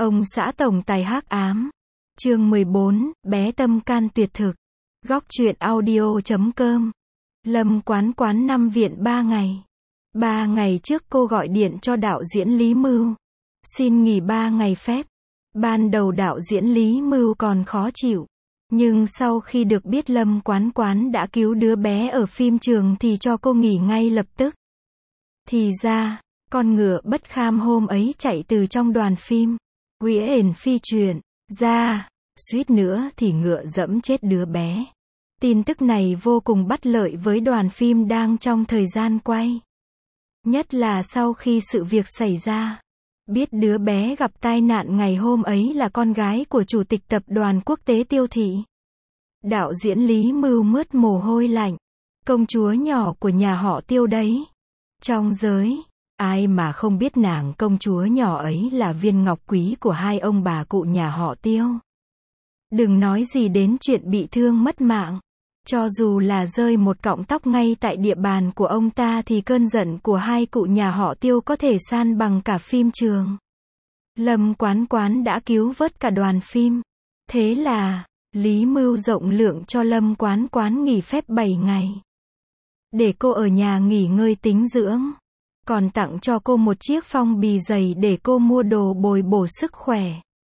Ông xã tổng tài hắc ám. Chương 14, bé tâm can tuyệt thực. Góc truyện audio.com. Lâm Quán Quán nằm viện 3 ngày. 3 ngày trước cô gọi điện cho đạo diễn Lý Mưu. Xin nghỉ 3 ngày phép. Ban đầu đạo diễn Lý Mưu còn khó chịu. Nhưng sau khi được biết Lâm Quán Quán đã cứu đứa bé ở phim trường thì cho cô nghỉ ngay lập tức. Thì ra, con ngựa bất kham hôm ấy chạy từ trong đoàn phim Nguyễn Phi Truyền ra, suýt nữa thì ngựa dẫm chết đứa bé. Tin tức này vô cùng bất lợi với đoàn phim đang trong thời gian quay. Nhất là sau khi sự việc xảy ra. Biết đứa bé gặp tai nạn ngày hôm ấy là con gái của chủ tịch tập đoàn quốc tế Tiêu Thị. Đạo diễn Lý Mưu mướt mồ hôi lạnh. Công chúa nhỏ của nhà họ Tiêu đấy. Trong giới, ai mà không biết nàng công chúa nhỏ ấy là viên ngọc quý của hai ông bà cụ nhà họ Tiêu. Đừng nói gì đến chuyện bị thương mất mạng. Cho dù là rơi một cọng tóc ngay tại địa bàn của ông ta thì cơn giận của hai cụ nhà họ Tiêu có thể san bằng cả phim trường. Lâm Quán Quán đã cứu vớt cả đoàn phim. Thế là, Lý Mưu rộng lượng cho Lâm Quán Quán nghỉ phép 7 ngày. Để cô ở nhà nghỉ ngơi tĩnh dưỡng. Còn tặng cho cô một chiếc phong bì dày để cô mua đồ bồi bổ sức khỏe.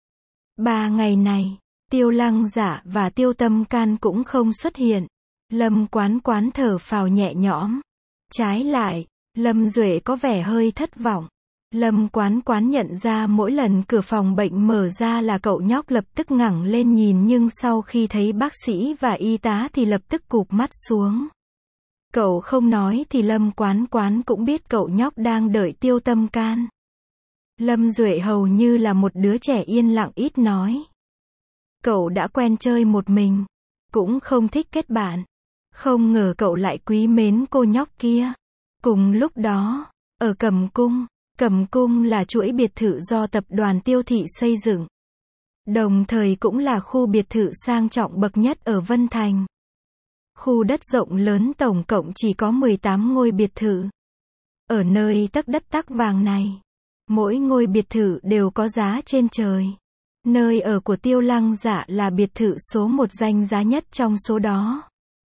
3 ngày này, Tiêu Lăng Dạ và Tiêu Tâm Can cũng không xuất hiện. Lâm Quán Quán thở phào nhẹ nhõm. Trái lại, Lâm Duệ có vẻ hơi thất vọng. Lâm Quán Quán nhận ra mỗi lần cửa phòng bệnh mở ra là cậu nhóc lập tức ngẩng lên nhìn, nhưng sau khi thấy bác sĩ và y tá thì lập tức cụp mắt xuống. Cậu không nói thì Lâm Quán Quán cũng biết cậu nhóc đang đợi Tiêu Tâm Can. Lâm Duệ hầu như là một đứa trẻ yên lặng ít nói. Cậu đã quen chơi một mình, cũng không thích kết bạn. Không ngờ cậu lại quý mến cô nhóc kia. Cùng lúc đó, ở Cẩm Cung là chuỗi biệt thự do tập đoàn Tiêu Thị xây dựng. Đồng thời cũng là khu biệt thự sang trọng bậc nhất ở Vân Thành. Khu đất rộng lớn tổng cộng chỉ có 18 ngôi biệt thự. Ở nơi tấc đất tấc vàng này, mỗi ngôi biệt thự đều có giá trên trời. Nơi ở của Tiêu Lăng Dạ là biệt thự số 1 danh giá nhất trong số đó.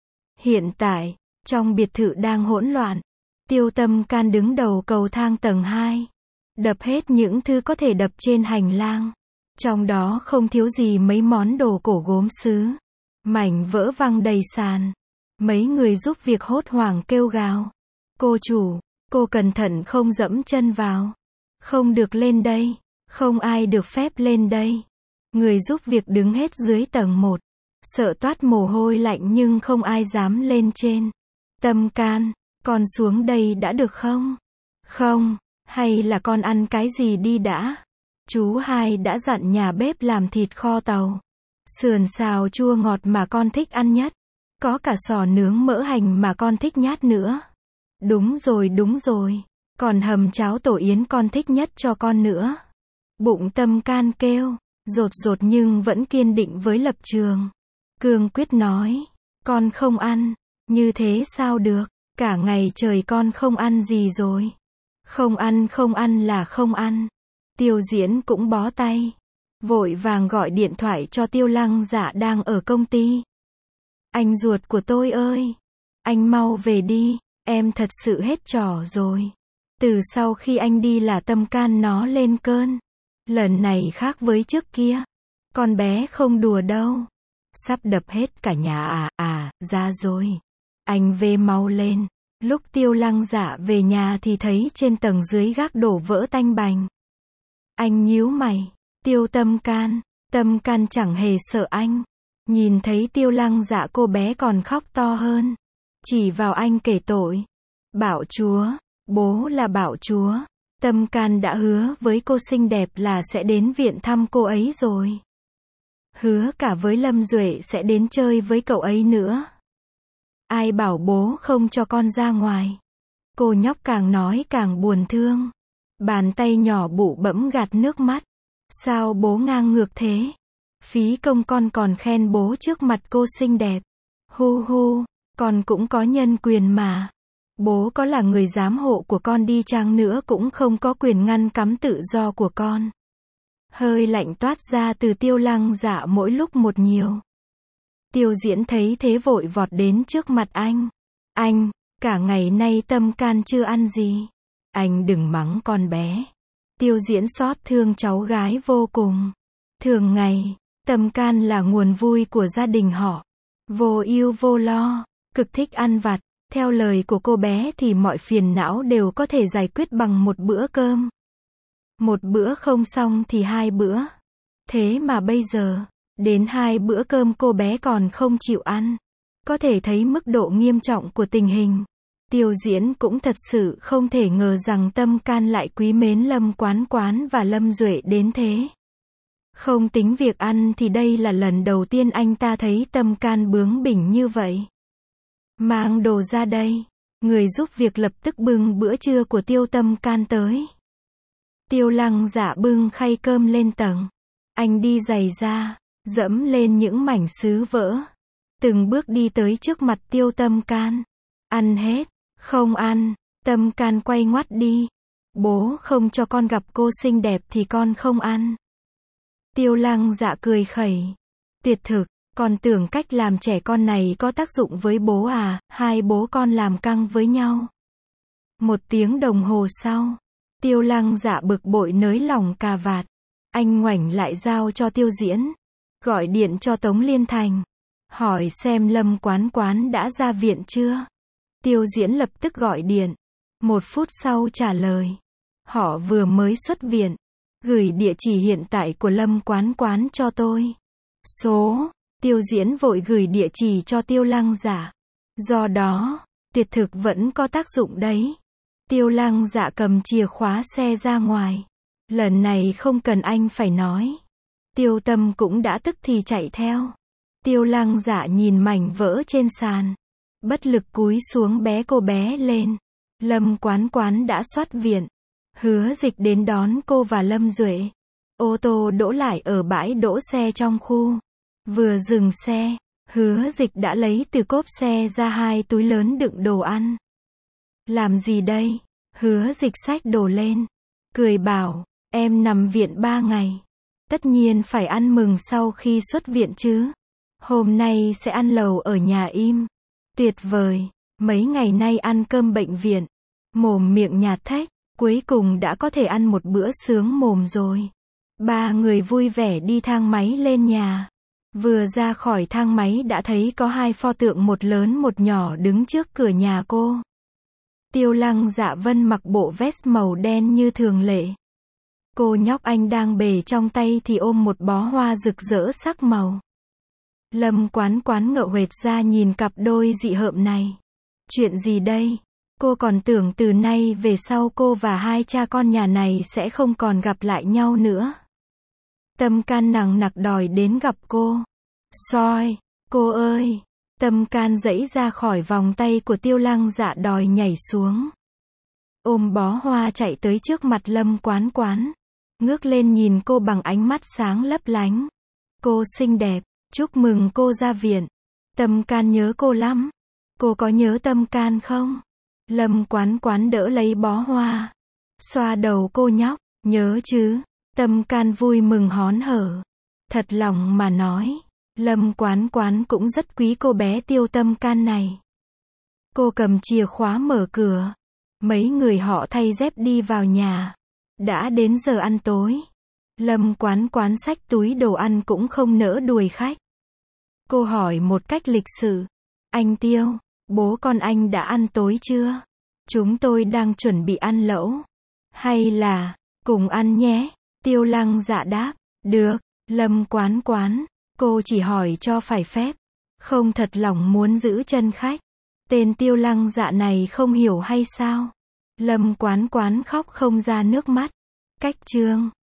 Hiện tại, trong biệt thự đang hỗn loạn. Tiêu Tâm Can đứng đầu cầu thang tầng 2. Đập hết những thứ có thể đập trên hành lang. Trong đó không thiếu gì mấy món đồ cổ gốm sứ. Mảnh vỡ văng đầy sàn. Mấy người giúp việc hốt hoảng kêu gào. Cô chủ, cô cẩn thận không dẫm chân vào. Không được lên đây. Không ai được phép lên đây. Người giúp việc đứng hết dưới tầng 1. Sợ toát mồ hôi lạnh nhưng không ai dám lên trên. Tâm Can, con xuống đây đã được không? Không, hay là con ăn cái gì đi đã? Chú Hai đã dặn nhà bếp làm thịt kho tàu. Sườn xào chua ngọt mà con thích ăn nhất. Có cả sò nướng mỡ hành mà con thích nhát nữa. Đúng rồi. Còn hầm cháo tổ yến con thích nhất cho con nữa. Bụng Tâm Can kêu, rột nhưng vẫn kiên định với lập trường. Cương quyết nói, con không ăn, như thế sao được, cả ngày trời con không ăn gì rồi. Không ăn là không ăn. Tiêu Diễn cũng bó tay. Vội vàng gọi điện thoại cho Tiêu Lăng Dạ đang ở công ty. Anh ruột của tôi ơi, anh mau về đi, em thật sự hết trò rồi. Từ sau khi anh đi là Tâm Can nó lên cơn. Lần này khác với trước kia. Con bé không đùa đâu. Sắp đập hết cả nhà ra rồi. Anh về mau lên. Lúc Tiêu Lăng Dạ về nhà thì thấy trên tầng dưới gác đổ vỡ tanh bành. Anh nhíu mày. Tiêu Tâm Can chẳng hề sợ anh. Nhìn thấy Tiêu Lăng Dạ cô bé còn khóc to hơn. Chỉ vào anh kể tội. Bảo chúa, bố là bảo chúa. Tâm Can đã hứa với cô xinh đẹp là sẽ đến viện thăm cô ấy rồi. Hứa cả với Lâm Duệ sẽ đến chơi với cậu ấy nữa. Ai bảo bố không cho con ra ngoài. Cô nhóc càng nói càng buồn thương. Bàn tay nhỏ bụ bẫm gạt nước mắt. Sao bố ngang ngược thế? Phí công con còn khen bố trước mặt cô xinh đẹp. Hu, con cũng có nhân quyền mà. Bố có là người giám hộ của con đi chăng nữa cũng không có quyền ngăn cấm tự do của con. Hơi lạnh toát ra từ Tiêu Lăng Dạ mỗi lúc một nhiều. Tiêu Diễn thấy thế vội vọt đến trước mặt anh. Anh, cả ngày nay Tâm Can chưa ăn gì. Anh đừng mắng con bé. Tiêu Diễn xót thương cháu gái vô cùng. Thường ngày, Tâm Can là nguồn vui của gia đình họ. Vô ưu vô lo, cực thích ăn vặt. Theo lời của cô bé thì mọi phiền não đều có thể giải quyết bằng một bữa cơm. Một bữa không xong thì 2 bữa. Thế mà bây giờ, đến 2 bữa cơm cô bé còn không chịu ăn. Có thể thấy mức độ nghiêm trọng của tình hình. Tiêu Diễn cũng thật sự không thể ngờ rằng Tâm Can lại quý mến Lâm Quán Quán và Lâm Duệ đến thế. Không tính việc ăn thì đây là lần đầu tiên anh ta thấy Tâm Can bướng bỉnh như vậy. Mang đồ ra đây. Người giúp việc lập tức bưng bữa trưa của Tiêu Tâm Can tới. Tiêu Lăng Dạ bưng khay cơm lên tầng. Anh đi giày ra, dẫm lên những mảnh sứ vỡ. Từng bước đi tới trước mặt Tiêu Tâm Can. Ăn hết, không ăn. Tâm Can quay ngoắt đi. Bố không cho con gặp cô xinh đẹp thì con không ăn. Tiêu Lăng Dạ cười khẩy. Tuyệt thực, con tưởng cách làm trẻ con này có tác dụng với bố à? Hai bố con làm căng với nhau. 1 tiếng đồng hồ sau, Tiêu Lăng Dạ bực bội nới lỏng cà vạt. Anh ngoảnh lại giao cho Tiêu Diễn. Gọi điện cho Tống Liên Thành. Hỏi xem Lâm Quán Quán đã ra viện chưa. Tiêu Diễn lập tức gọi điện. 1 phút sau trả lời. Họ vừa mới xuất viện. Gửi địa chỉ hiện tại của Lâm Quán Quán cho tôi. Số. Tiêu Diễn vội gửi địa chỉ cho Tiêu Lăng Dạ. Do đó, tuyệt thực vẫn có tác dụng đấy. Tiêu Lăng Dạ cầm chìa khóa xe ra ngoài. Lần này không cần anh phải nói. Tiêu Tâm cũng đã tức thì chạy theo. Tiêu Lăng Dạ nhìn mảnh vỡ trên sàn. Bất lực cúi xuống bế cô bé lên. Lâm Quán Quán đã xuất viện. Hứa Dịch đến đón cô và Lâm Duệ. Ô tô đỗ lại ở bãi đỗ xe trong khu. Vừa dừng xe, Hứa Dịch đã lấy từ cốp xe ra 2 túi lớn đựng đồ ăn. Làm gì đây? Hứa Dịch xách đồ lên. Cười bảo, em nằm viện 3 ngày. Tất nhiên phải ăn mừng sau khi xuất viện chứ. Hôm nay sẽ ăn lẩu ở nhà im. Tuyệt vời, mấy ngày nay ăn cơm bệnh viện. Mồm miệng nhạt thách, cuối cùng đã có thể ăn một bữa sướng mồm rồi. 3 người vui vẻ đi thang máy lên nhà. Vừa ra khỏi thang máy đã thấy có 2 pho tượng, một lớn một nhỏ đứng trước cửa nhà cô. Tiêu Lăng Dạ Vân mặc bộ vest màu đen như thường lệ. Cô nhóc anh đang bề trong tay thì ôm một bó hoa rực rỡ sắc màu. Lâm Quán Quán ngợ huệt ra nhìn cặp đôi dị hợm này. Chuyện gì đây? Cô còn tưởng từ nay về sau cô và 2 cha con nhà này sẽ không còn gặp lại nhau nữa. Tâm Can nằng nặc đòi đến gặp cô. Soi, cô ơi. Tâm Can giãy ra khỏi vòng tay của Tiêu Lăng Dạ đòi nhảy xuống. Ôm bó hoa chạy tới trước mặt Lâm Quán Quán. Ngước lên nhìn cô bằng ánh mắt sáng lấp lánh. Cô xinh đẹp, chúc mừng cô ra viện. Tâm Can nhớ cô lắm. Cô có nhớ Tâm Can không? Lâm Quán Quán đỡ lấy bó hoa. Xoa đầu cô nhóc, nhớ chứ. Tâm Can vui mừng hớn hở. Thật lòng mà nói, Lâm Quán Quán cũng rất quý cô bé Tiêu Tâm Can này. Cô cầm chìa khóa mở cửa. Mấy người họ thay dép đi vào nhà. Đã đến giờ ăn tối. Lâm Quán Quán xách túi đồ ăn cũng không nỡ đuổi khách. Cô hỏi một cách lịch sự. Anh Tiêu, bố con anh đã ăn tối chưa? Chúng tôi đang chuẩn bị ăn lẩu. Hay là, cùng ăn nhé? Tiêu Lăng Dạ đáp. Được, Lâm Quán Quán. Cô chỉ hỏi cho phải phép. Không thật lòng muốn giữ chân khách. Tên Tiêu Lăng Dạ này không hiểu hay sao? Lâm Quán Quán khóc không ra nước mắt. Cách chương